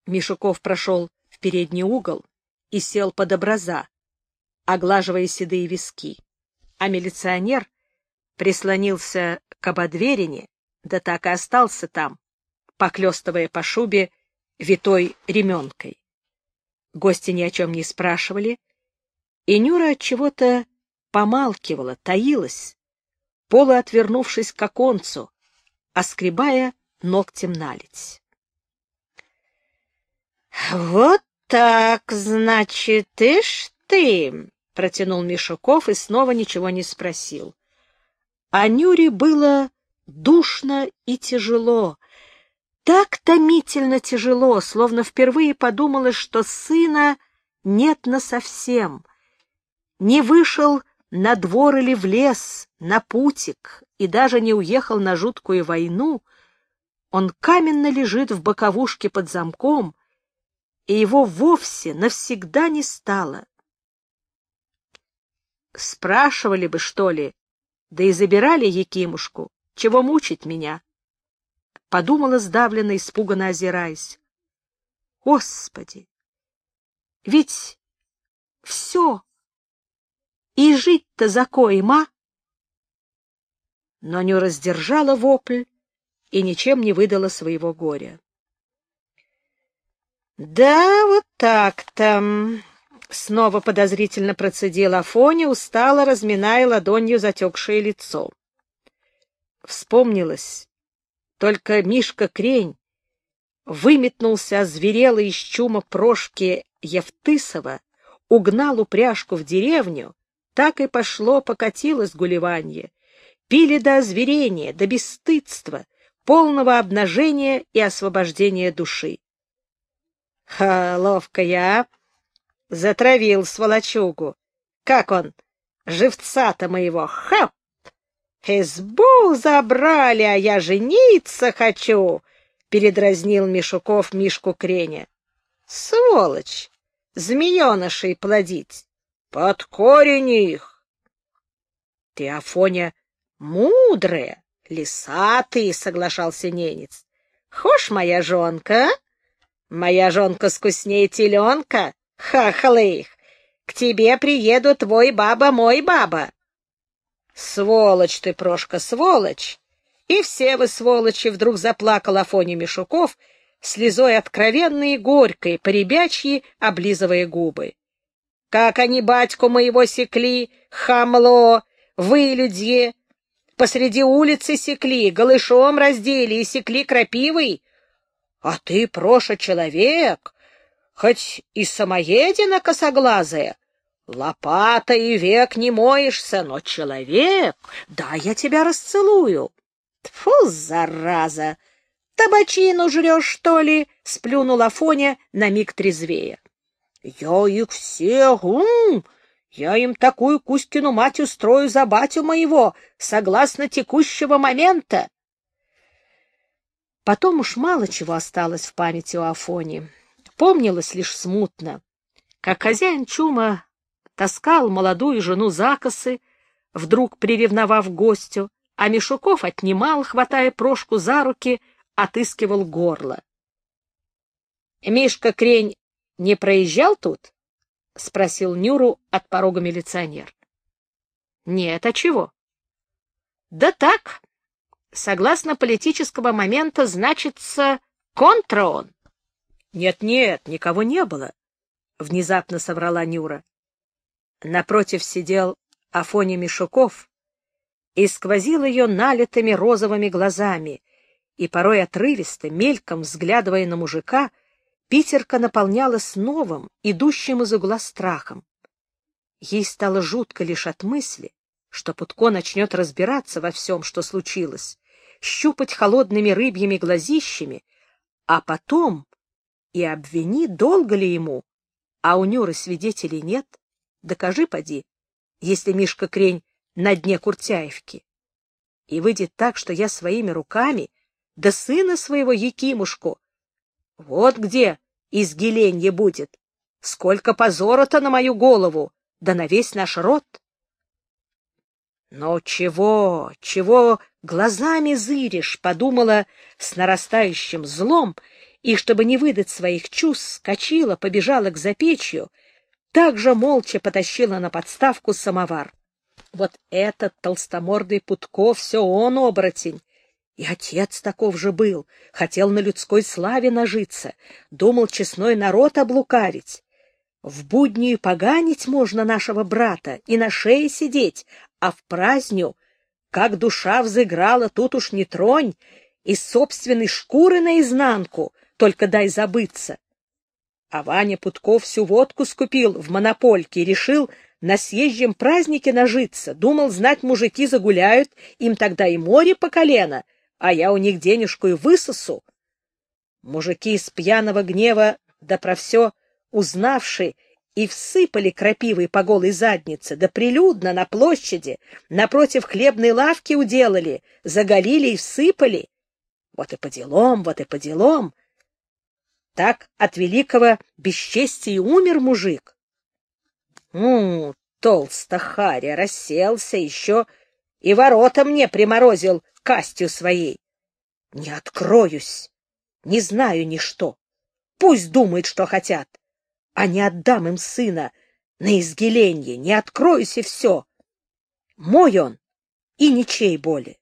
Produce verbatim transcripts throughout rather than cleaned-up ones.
Мишуков прошел в передний угол и сел под образа, оглаживая седые виски, а милиционер прислонился к ободверине, да так и остался там, поклёстывая по шубе витой ременкой. Гости ни о чем не спрашивали, и Нюра от чего-то помалкивала, таилась, полуотвернувшись к оконцу, оскребая ногтем наледь. — Вот так, значит, ишь ты, — протянул Мишуков и снова ничего не спросил. А Нюре было душно и тяжело, так томительно тяжело, словно впервые подумала, что сына нет насовсем, не вышел на двор или в лес, на путик, и даже не уехал на жуткую войну. Он каменно лежит в боковушке под замком, и его вовсе навсегда не стало. Спрашивали бы, что ли, да и забирали Якимушку, чего мучить меня? Подумала сдавленно, испуганно озираясь. Господи! Ведь все, и жить-то за коем, а? Но Нюра сдержала вопль и ничем не выдала своего горя. — Да, вот так-то, — снова подозрительно процедил Афоня, устало разминая ладонью затекшее лицо. Вспомнилось, только Мишка Крень выметнулся озверело из чума Прошки Евтысова, угнал упряжку в деревню, так и пошло, покатилось гулеванье. Пили до озверения, до бесстыдства, полного обнажения и освобождения души. Ха, ловко я затравил сволочугу. Как он, живца-то моего, хап! Избу забрали, а я жениться хочу, — передразнил Мишуков Мишку Креня. Сволочь! Змеенышей плодить! Под корень их! Ты, Афоня, мудрая, лисатый, — соглашался ненец. Хошь моя жонка, а? Моя жонка скуснее теленка, хахалых. К тебе приеду твой баба, мой баба. Сволочь ты, Прошка, сволочь! И все вы, сволочи, — вдруг заплакал Афоня Мишуков, слезой откровенной и горькой, поребячьи, облизывая губы. Как они батьку моего секли, хамло, вылюдье, посреди улицы секли, голышом раздели и секли крапивой. А ты, Проша, человек, хоть и самоедина косоглазая, лопата и век не моешься, но человек, да я тебя расцелую. Тьфу, зараза! Табачину жрешь, что ли? — сплюнул Афоня на миг трезвее. — Я их всех, ум! Я им такую Кузькину мать устрою за батю моего, согласно текущего момента. Потом уж мало чего осталось в памяти у Афони. Помнилось лишь смутно, как хозяин чума таскал молодую жену за косы, вдруг приревновав гостю, а Мишуков отнимал, хватая Прошку за руки, отыскивал горло. — Мишка Крень не проезжал тут? — спросил Нюру от порога милиционер. — Нет, а чего? — Да так, согласно политического момента, значится, контра он. Нет, — Нет-нет, никого не было, — внезапно соврала Нюра. Напротив сидел Афоня Мишуков и сквозил ее налитыми розовыми глазами, и порой отрывисто, мельком взглядывая на мужика, Питерка наполнялась новым, идущим из угла страхом. Ей стало жутко лишь от мысли, что Путко начнет разбираться во всем, что случилось, щупать холодными рыбьими глазищами, а потом и обвини, долго ли ему, а у Нюры свидетелей нет. Докажи, поди, если Мишка Крень на дне Куртяевки. И выйдет так, что я своими руками, да сына своего Якимушку, вот где изгиленье будет, сколько позора-то на мою голову, да на весь наш род. Но чего, чего глазами зыришь, — подумала с нарастающим злом и, чтобы не выдать своих чувств, скочила, побежала к запечью, также молча потащила на подставку самовар. Вот этот толстомордый Путков, все он оборотень. И отец таков же был, хотел на людской славе нажиться, думал честной народ облукавить. В будни поганить можно нашего брата и на шее сидеть, а в праздню, как душа взыграла, тут уж не тронь, из собственной шкуры наизнанку, только дай забыться. А Ваня Путков всю водку скупил в монопольке и решил на съезжем празднике нажиться, думал, знать мужики загуляют, им тогда и море по колено, а я у них денежку и высосу. Мужики из пьяного гнева, да про все узнавши, и всыпали крапивой по голой заднице, да прилюдно на площади, напротив хлебной лавки уделали, заголили и всыпали. Вот и по делам, вот и по делам. Так от великого бесчестия умер мужик. Ну, толстохаря расселся еще и ворота мне приморозил кастью своей. Не откроюсь, не знаю ни что. Пусть думают, что хотят, а не отдам им сына на изгиленье, не откроюсь и все. Мой он и ничей боли.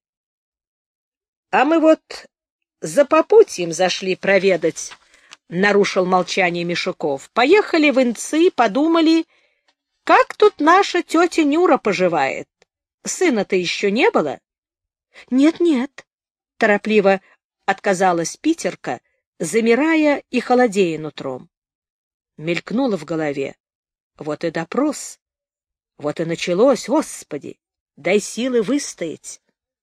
А мы вот за попутьем зашли проведать, — нарушил молчание Мишуков. Поехали в Инцы, подумали, как тут наша тетя Нюра поживает. Сына-то еще не было? Нет, нет, — торопливо отказалась питерка, замирая и холодея нутром. Мелькнуло в голове. Вот и допрос. Вот и началось, Господи, дай силы выстоять.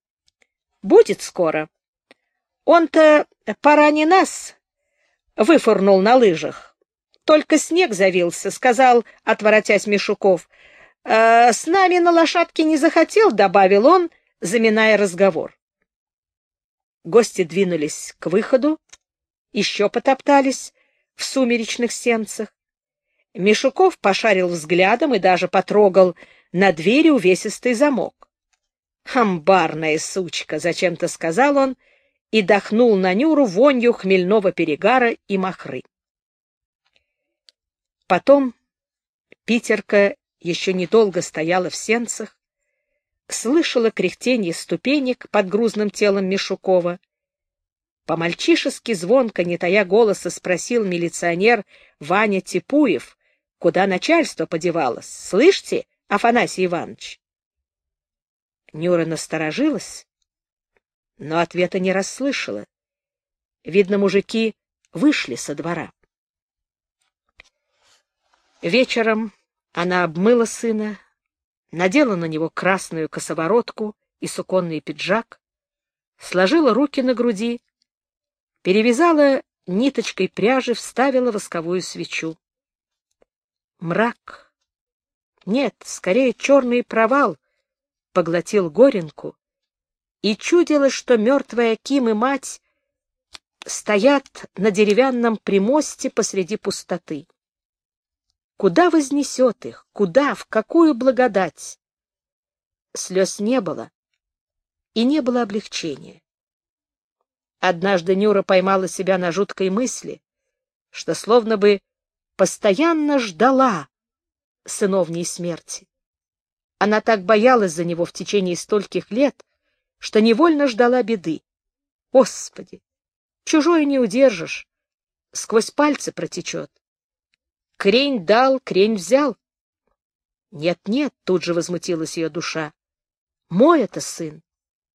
Будет скоро. Он-то пора не нас выфырнул на лыжах. Только снег завился, сказал, отворотясь Мишуков. «Э, с нами на лошадке не захотел, добавил он, заминая разговор. Гости двинулись к выходу, еще потоптались в сумеречных сенцах. Мишуков пошарил взглядом и даже потрогал на двери увесистый замок. «Амбарная сучка!» — зачем-то сказал он и дохнул на Нюру вонью хмельного перегара и махры. Потом питерка еще недолго стояла в сенцах, слышала кряхтенье ступенек под грузным телом Мишукова. По-мальчишески звонко, не тая голоса, спросил милиционер Ваня Типуев, куда начальство подевалось. «Слышите, Афанасий Иванович?» Нюра насторожилась, но ответа не расслышала. Видно, мужики вышли со двора. Вечером она обмыла сына, надела на него красную косоворотку и суконный пиджак, сложила руки на груди, перевязала ниточкой пряжи, вставила восковую свечу. Мрак, нет, скорее черный провал, поглотил Горенку, и чудилось, что мертвая Ким и мать стоят на деревянном примосте посреди пустоты. Куда вознесет их? Куда? В какую благодать? Слез не было, и не было облегчения. Однажды Нюра поймала себя на жуткой мысли, что словно бы постоянно ждала сыновней смерти. Она так боялась за него в течение стольких лет, что невольно ждала беды. Господи, чужое не удержишь, сквозь пальцы протечет. Крень дал, крень взял. Нет-нет, тут же возмутилась ее душа. Мой это сын.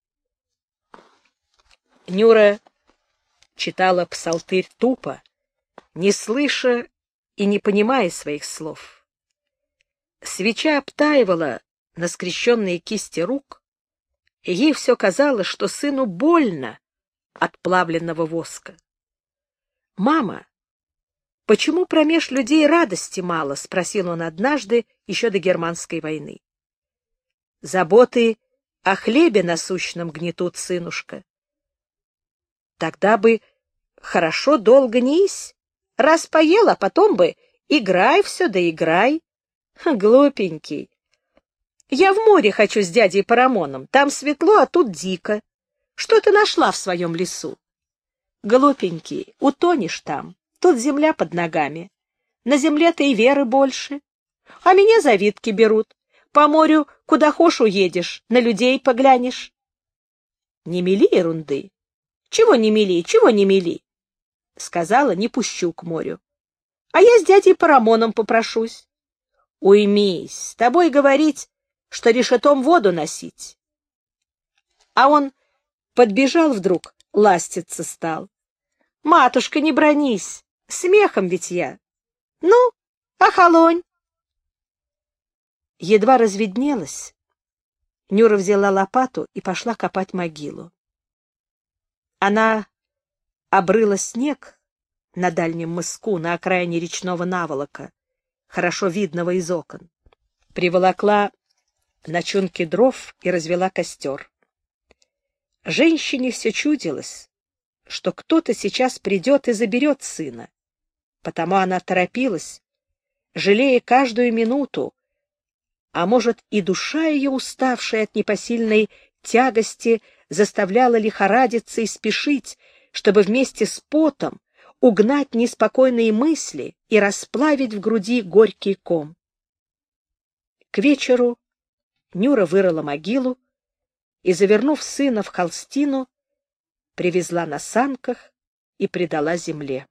Нюра читала псалтырь тупо, не слыша и не понимая своих слов. Свеча обтаивала на скрещенные кисти рук, и ей все казалось, что сыну больно от плавленного воска. «Мама, почему промеж людей радости мало?» — спросил он однажды, еще до германской войны. «Заботы о хлебе насущном гнетут, сынушка». «Тогда бы хорошо долго не ись. Раз поел, а потом бы играй все да играй». «Глупенький. Я в море хочу с дядей Парамоном. Там светло, а тут дико. Что ты нашла в своем лесу?» Глупенький, утонешь там. Тут земля под ногами. На земле-то и веры больше. А меня завидки берут. По морю куда хошь уедешь, на людей поглянешь. Не мели ерунды. Чего не мели, чего не мели? Сказала, не пущу к морю. А я с дядей Парамоном попрошусь. Уймись, с тобой говорить, что решетом воду носить. А он подбежал вдруг, ластиться стал. Матушка, не бронись, смехом ведь я. Ну, охолонь. Едва разведнелось, Нюра взяла лопату и пошла копать могилу. Она обрыла снег на дальнем мыску, на окраине речного наволока, хорошо видного из окон, приволокла на чунки дров и развела костер. Женщине все чудилось, что кто-то сейчас придет и заберет сына, потому она торопилась, жалея каждую минуту, а может, и душа ее, уставшая от непосильной тягости, заставляла лихорадиться и спешить, чтобы вместе с потом угнать неспокойные мысли и расплавить в груди горький ком. К вечеру Нюра вырыла могилу и, завернув сына в холстину, привезла на санках и предала земле.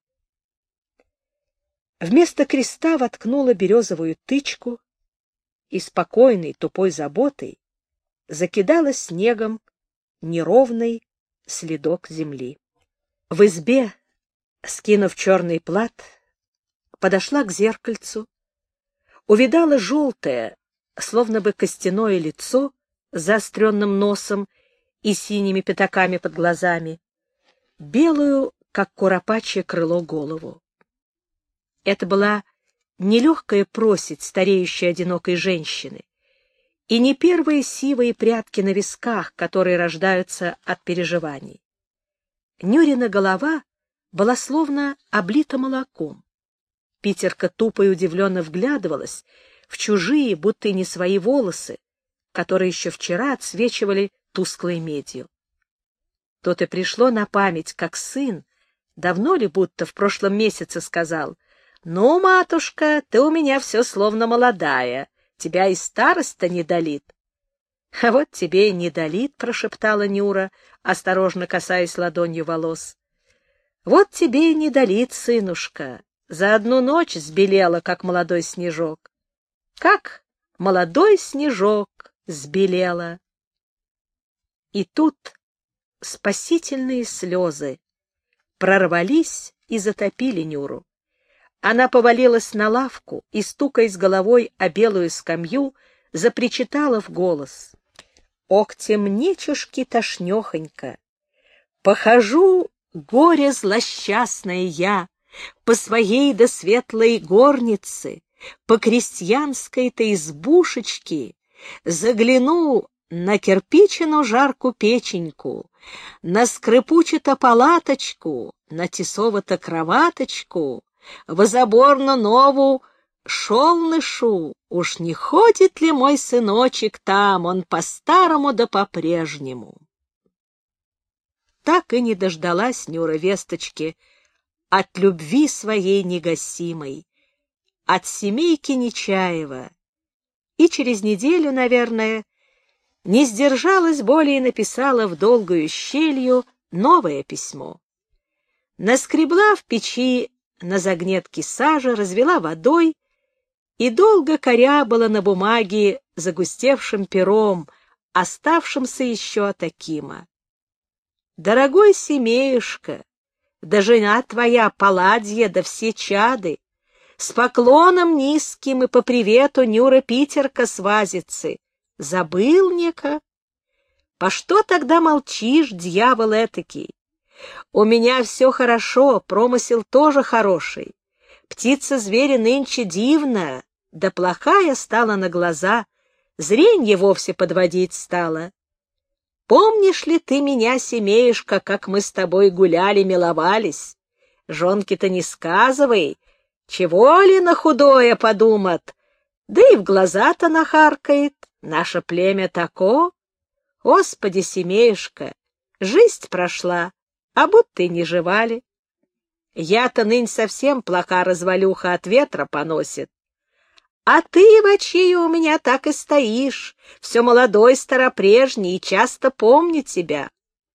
Вместо креста воткнула березовую тычку и спокойной, тупой заботой закидала снегом неровный следок земли. В избе, скинув черный плат, подошла к зеркальцу, увидала желтое, словно бы костяное лицо с заостренным носом и синими пятаками под глазами, белую, как куропачье крыло, голову. Это была нелегкая просить стареющей одинокой женщины, и не первые сивые прядки на висках, которые рождаются от переживаний. Нюрина голова была словно облита молоком. Питерка тупо и удивленно вглядывалась в чужие, будто и не свои волосы, которые еще вчера отсвечивали тусклой медью. Тут и пришло на память, как сын, давно ли будто в прошлом месяце сказал: «Ну, матушка, ты у меня все словно молодая, тебя и старость-то не долит». — А вот тебе и не долит, — прошептала Нюра, осторожно касаясь ладонью волос. — Вот тебе и не долит, сынушка, за одну ночь сбелела, как молодой снежок. Как молодой снежок сбелела. И тут спасительные слезы прорвались и затопили Нюру. Она повалилась на лавку и, стукаясь головой о белую скамью, запричитала в голос: «Ох, темнечушки тошнехонько! Похожу, горе злосчастное я, по своей да светлой горнице, по крестьянской-то избушечке, загляну на кирпичину жарку печеньку, на скрипучую-то палаточку, на тесово-то кроваточку, в заборно нову шелнышу, уж не ходит ли мой сыночек там, он по-старому да по-прежнему». Так и не дождалась Нюра весточки от любви своей негасимой, от семейки Нечаева, и через неделю, наверное, не сдержалась более и написала в долгую щелью новое письмо. Наскребла в печи на загнетке сажи, развела водой и долго корябала на бумаге загустевшим пером, оставшимся еще от Акима. «Дорогой семеюшка, да жена твоя Палладья, да все чады, с поклоном низким и по привету Нюра Питерка с Вазицы. Забыл, нека? По что тогда молчишь, дьявол этакий? У меня все хорошо, промысел тоже хороший. Птица-зверя нынче дивная, да плохая стала на глаза, зренье вовсе подводить стала. Помнишь ли ты меня, семеюшка, как мы с тобой гуляли, миловались? Жонки-то не сказывай, чего ли на худое подумат, да и в глаза-то нахаркает. Наше племя тако. Господи, семеюшка, жизнь прошла, а будто и не жевали. Я-то нынь совсем плоха развалюха, от ветра поносит. А ты, Ивачия, у меня так и стоишь, все молодой, старопрежний, и часто помню тебя.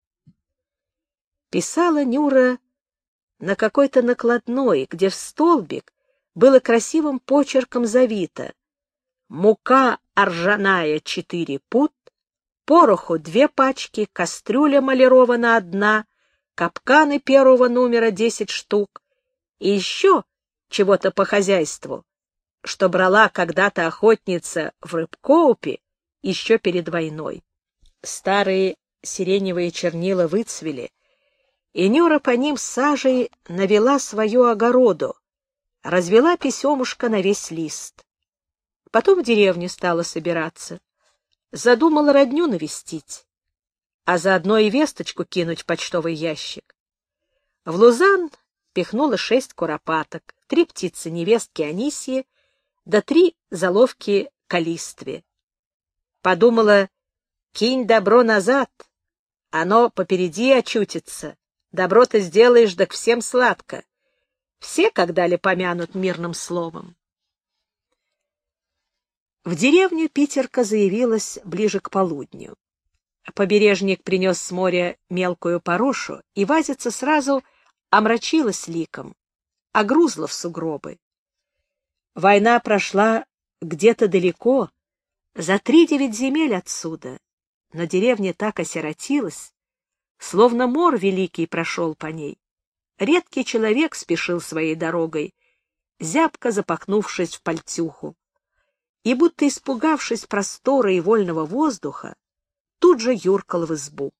Писала Нюра на какой-то накладной, где в столбик было красивым почерком завито: мука ржаная четыре пуд, пороху две пачки, кастрюля малирована одна, капканы первого номера десять штук и еще чего-то по хозяйству, что брала когда-то охотница в Рыбкоупе еще перед войной. Старые сиреневые чернила выцвели, и Нюра по ним сажей навела свою огороду, развела писемушка на весь лист. Потом в деревню стала собираться, задумала родню навестить, а заодно и весточку кинуть в почтовый ящик. В Лузан пихнула шесть куропаток, три птицы-невестки Анисии, да три заловки Калистве. Подумала, кинь добро назад, оно попереди очутится, добро-то сделаешь, да к всем сладко. Все когда-ли помянут мирным словом. В деревню Питерка заявилась ближе к полудню. Побережник принес с моря мелкую порошу, и Вазица сразу омрачилась ликом, огрузла в сугробы. Война прошла где-то далеко, за три-девять земель отсюда, но деревня так осиротилась, словно мор великий прошел по ней. Редкий человек спешил своей дорогой, зябко запахнувшись в пальтюху, и, будто испугавшись простора и вольного воздуха, тут же юркал в избу.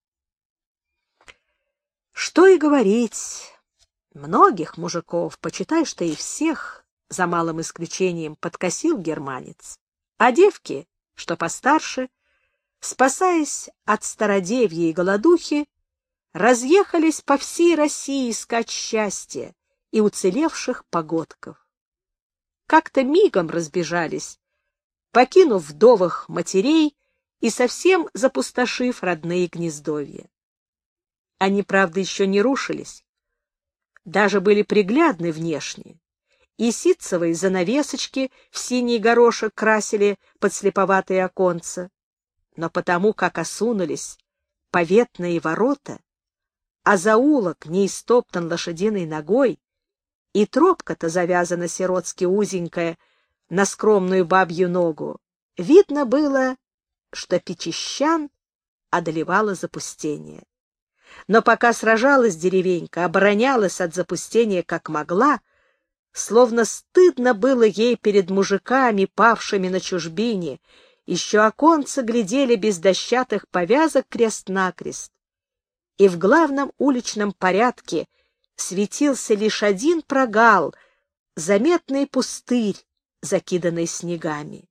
Что и говорить, многих мужиков, почитай, что и всех, за малым исключением, подкосил германец, а девки, что постарше, спасаясь от стародевья и голодухи, разъехались по всей России искать счастья и уцелевших погодков. Как-то мигом разбежались, покинув вдовых матерей и совсем запустошив родные гнездовья. Они, правда, еще не рушились, даже были приглядны внешне, и ситцевые занавесочки в синий горошек красили подслеповатые оконца, но потому, как осунулись поветные ворота, а заулок не истоптан лошадиной ногой, и тропка-то завязана сиротски узенькая на скромную бабью ногу, видно было, что Печищан одолевало запустение. Но пока сражалась деревенька, оборонялась от запустения как могла, словно стыдно было ей перед мужиками, павшими на чужбине, еще оконца глядели без дощатых повязок крест-накрест, и в главном уличном порядке светился лишь один прогал, заметный пустырь, закиданный снегами.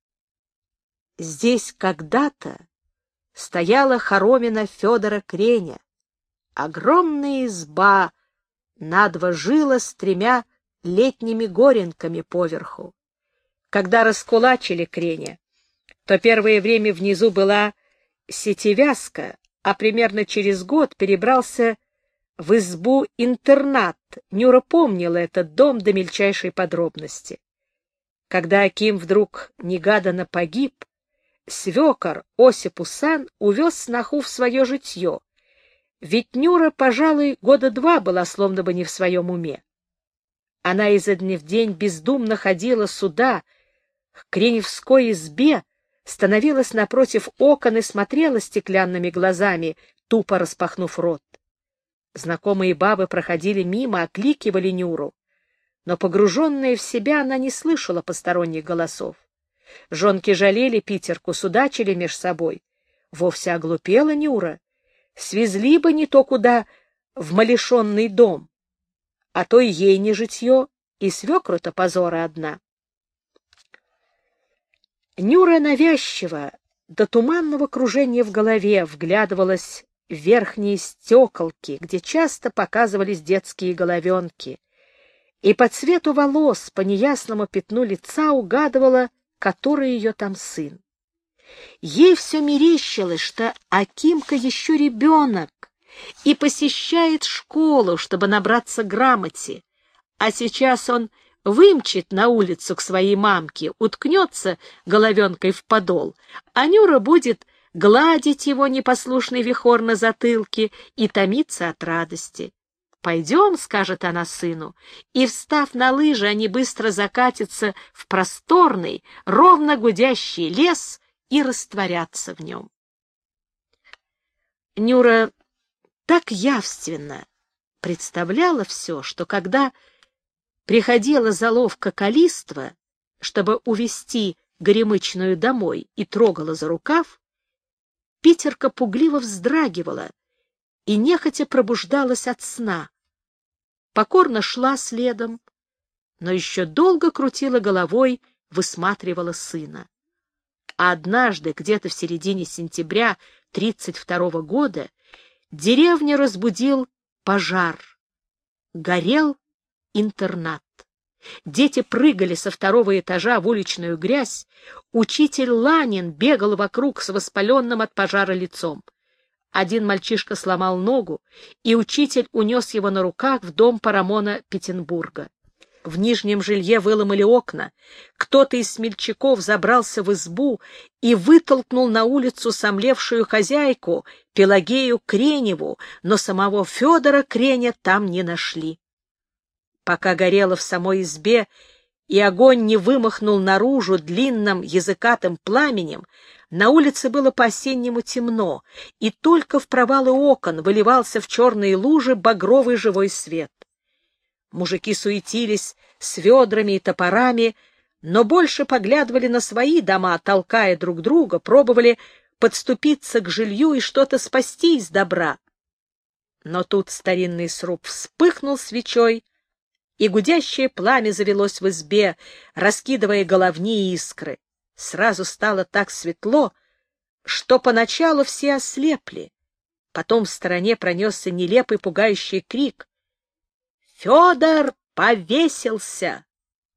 Здесь когда-то стояла хоромина Федора Креня, огромная изба, надво жила с тремя летними горенками поверху. Когда раскулачили Креня, то первое время внизу была сетевязка, а примерно через год перебрался в избу-интернат. Нюра помнила этот дом до мельчайшей подробности. Когда Аким вдруг негаданно погиб, свекор Осип Усан увез сноху в свое житье, ведь Нюра, пожалуй, года два была словно бы не в своем уме. Она изо дня в день бездумно ходила сюда, к Креневской избе, становилась напротив окон и смотрела стеклянными глазами, тупо распахнув рот. Знакомые бабы проходили мимо, окликивали Нюру, но, погруженная в себя, она не слышала посторонних голосов. Жонки жалели Питерку, судачили меж собой. Вовсе оглупела Нюра. Свезли бы не то куда, в малишенный дом, а то и ей не житье, и свекру-то позора одна. Нюра навязчиво, до туманного кружения в голове, вглядывалась в верхние стеколки, где часто показывались детские головенки, и по цвету волос, по неясному пятну лица угадывала, который ее там сын. Ей все мерещилось, что Акимка еще ребенок, и посещает школу, чтобы набраться грамоте. А сейчас он вымчит на улицу к своей мамке, уткнется головенкой в подол, а Нюра будет гладить его непослушный вихор на затылке и томиться от радости. «Пойдем», — скажет она сыну, и, встав на лыжи, они быстро закатятся в просторный, ровно гудящий лес и растворятся в нем. Нюра так явственно представляла все, что когда приходила заловка Калиства, чтобы увести Горемычную домой, и трогала за рукав, Питерка пугливо вздрагивала и нехотя пробуждалась от сна. Покорно шла следом, но еще долго крутила головой, высматривала сына. А однажды, где-то в середине сентября тридцать второго года, деревню разбудил пожар. Горел интернат. Дети прыгали со второго этажа в уличную грязь, учитель Ланин бегал вокруг с воспаленным от пожара лицом. Один мальчишка сломал ногу, и учитель унес его на руках в дом Парамона Петербурга. В нижнем жилье выломали окна, кто-то из смельчаков забрался в избу и вытолкнул на улицу сомлевшую хозяйку Пелагею Креневу, но самого Федора Креня там не нашли. Пока горело в самой избе, и огонь не вымахнул наружу длинным языкатым пламенем, на улице было по-осеннему темно, и только в провалы окон выливался в черные лужи багровый живой свет. Мужики суетились с ведрами и топорами, но больше поглядывали на свои дома, толкая друг друга, пробовали подступиться к жилью и что-то спасти из добра. Но тут старинный сруб вспыхнул свечой, и гудящее пламя завелось в избе, раскидывая головни и искры. Сразу стало так светло, что поначалу все ослепли. Потом в стороне пронесся нелепый пугающий крик: «Федор повесился!»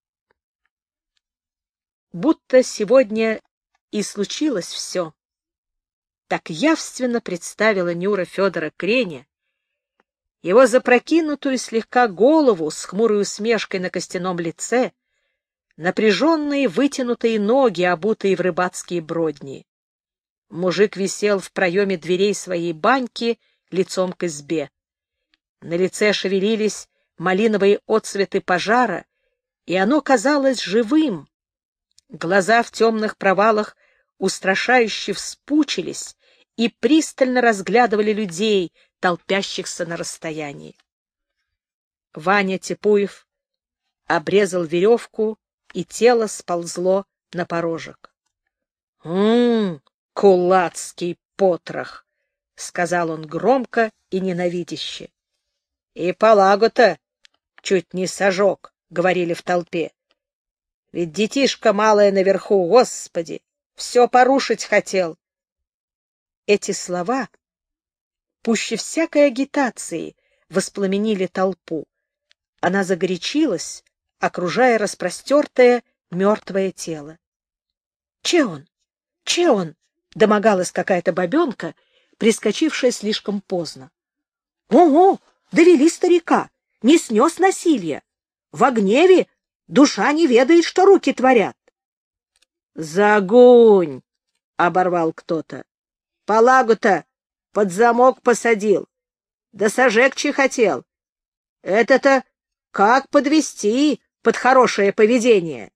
Будто сегодня и случилось все. Так явственно представила Нюра Федора Креня, его запрокинутую слегка голову с хмурой усмешкой на костяном лице, напряженные вытянутые ноги, обутые в рыбацкие бродни. Мужик висел в проеме дверей своей баньки лицом к избе. На лице шевелились малиновые отцветы пожара, и оно казалось живым. Глаза в темных провалах устрашающе вспучились и пристально разглядывали людей, толпящихся на расстоянии. Ваня Типуев обрезал веревку, и тело сползло на порожек. — М-м, кулацкий потрох! — сказал он громко и ненавидяще. — И Палагу-то чуть не сожег, — говорили в толпе. — Ведь детишка малая наверху, Господи, все порушить хотел. Эти слова пуще всякой агитации воспламенили толпу. Она загорячилась, окружая распростертое мертвое тело. — Че он? Че он? — домогалась какая-то бабенка, прискочившая слишком поздно. — Ого! Довели старика! Не снес насилия! В гневе душа не ведает, что руки творят. — Загонь! — оборвал кто-то. — Палагу-то под замок посадил, да сожегче хотел. Это-то как подвести под хорошее поведение?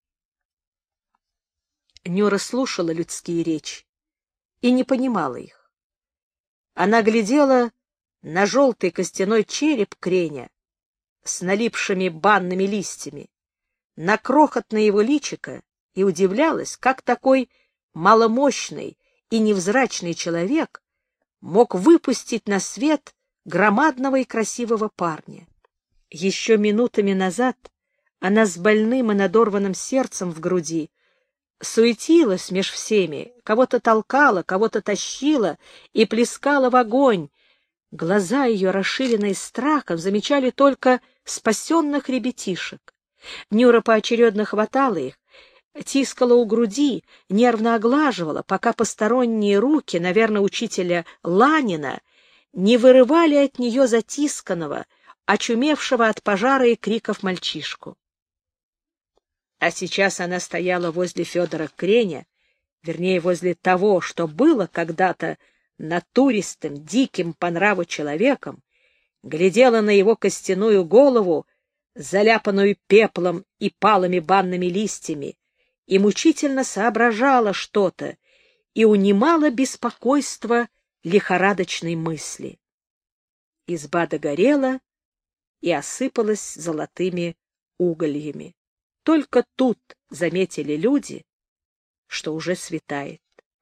Нюра слушала людские речи и не понимала их. Она глядела на желтый костяной череп Креня с налипшими банными листьями, на крохотное его личико, и удивлялась, как такой маломощный и невзрачный человек мог выпустить на свет громадного и красивого парня. Еще минутами назад она с больным и надорванным сердцем в груди суетилась меж всеми, кого-то толкала, кого-то тащила и плескала в огонь. Глаза ее, расширенные страхом, замечали только спасенных ребятишек. Нюра поочередно хватала их, тискала у груди, нервно оглаживала, пока посторонние руки, наверное, учителя Ланина, не вырывали от нее затисканного, очумевшего от пожара и криков мальчишку. А сейчас она стояла возле Федора Креня, вернее, возле того, что было когда-то натуристым, диким по нраву человеком, глядела на его костяную голову, заляпанную пеплом и палыми банными листьями, и мучительно соображала что-то, и унимала беспокойство лихорадочной мысли. Изба догорела и осыпалась золотыми угольями. Только тут заметили люди, что уже светает.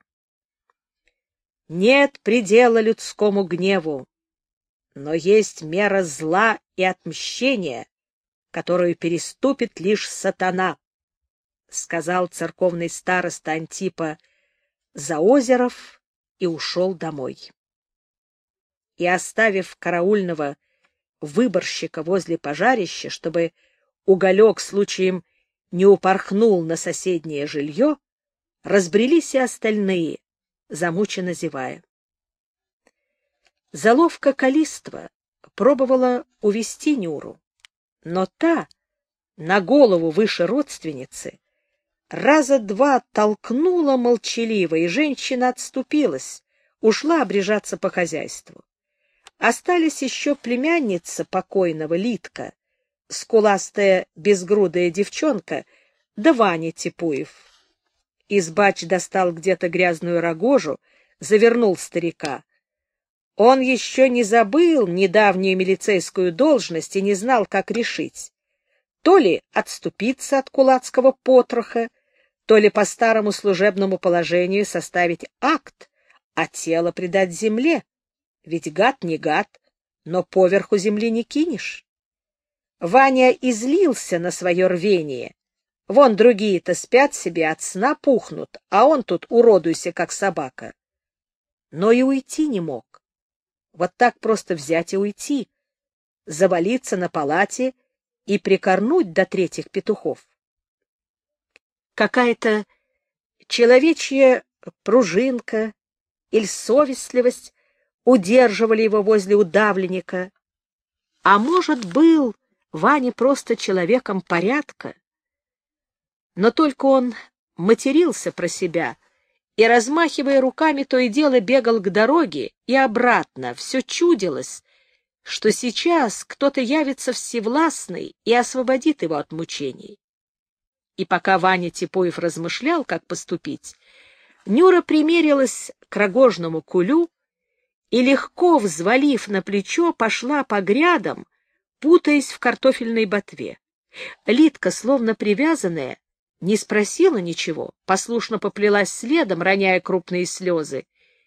Нет предела людскому гневу, но есть мера зла и отмщения, которую переступит лишь сатана, сказал церковный староста Антипа Заозеров и ушел домой. И, оставив караульного выборщика возле пожарища, чтобы уголек случаем не упорхнул на соседнее жилье, разбрелись и остальные, замученно зевая. Заловка Калиства пробовала увести Нюру, но та, на голову выше родственницы, раза два толкнула молчаливо, и женщина отступилась, ушла обрежаться по хозяйству. Остались еще племянница покойного Литка, скуластая безгрудая девчонка, да Ваня Типуев. Избач достал где-то грязную рогожу, завернул старика. Он еще не забыл недавнюю милицейскую должность и не знал, как решить. То ли отступиться от кулацкого потроха, то ли по старому служебному положению составить акт, а тело предать земле. Ведь гад не гад, но поверху земли не кинешь. Ваня излился на свое рвение. Вон другие-то спят себе, от сна пухнут, а он тут уродуйся, как собака. Но и уйти не мог. Вот так просто взять и уйти, завалиться на палате и прикорнуть до третьих петухов. Какая-то человечья пружинка или совестливость удерживали его возле удавленника. А может, был Ваня просто человеком порядка? Но только он матерился про себя и, размахивая руками, то и дело бегал к дороге и обратно. Все чудилось, что сейчас кто-то явится всевластный и освободит его от мучений. И пока Ваня Типуев размышлял, как поступить, Нюра примерилась к рогожному кулю и, легко взвалив на плечо, пошла по грядам, путаясь в картофельной ботве. Литка, словно привязанная, не спросила ничего, послушно поплелась следом, роняя крупные слезы.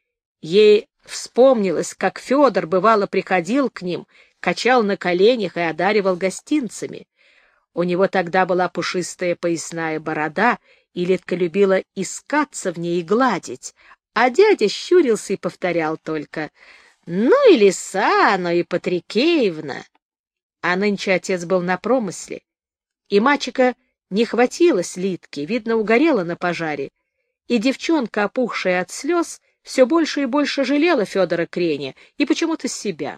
Ей вспомнилось, как Федор, бывало, приходил к ним, качал на коленях и одаривал гостинцами. У него тогда была пушистая поясная борода, и Литка любила искаться в ней и гладить, а дядя щурился и повторял только: «Ну и лиса, ну и Патрикеевна». А нынче отец был на промысле, и мачеха не хватилась Литки, видно, угорела на пожаре, и девчонка, опухшая от слез, все больше и больше жалела Федора Креня и почему-то себя.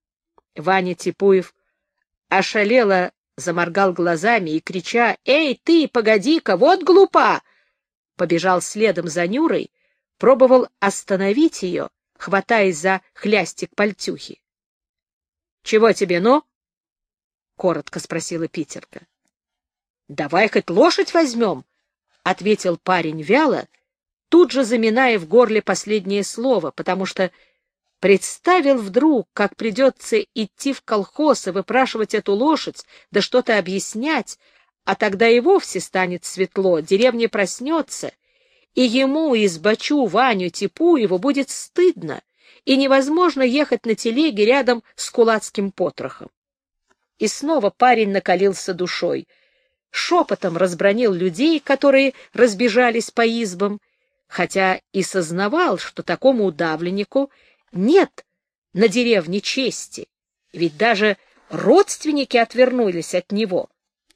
Ваня Типуев ошалело заморгал глазами и, крича: «Эй, ты, погоди-ка, вот глупа!» побежал следом за Нюрой, пробовал остановить ее, хватаясь за хлястик пальтюхи. — Чего тебе, ну? — коротко спросила Питерка. — Давай хоть лошадь возьмем, — ответил парень вяло, тут же заминая в горле последнее слово, потому что представил вдруг, как придется идти в колхоз и выпрашивать эту лошадь, да что-то объяснять, а тогда и вовсе станет светло, деревня проснется, и ему, избачу Ваню Типуеву, будет стыдно, и невозможно ехать на телеге рядом с кулацким потрохом. И снова парень накалился душой, шепотом разбранил людей, которые разбежались по избам, хотя и сознавал, что такому удавленнику нет на деревне чести, ведь даже родственники отвернулись от него.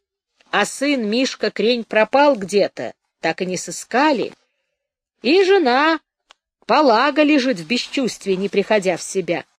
А сын Мишка Крень пропал где-то, так и не сыскали, и жена Полага лежит в бесчувствии, не приходя в себя.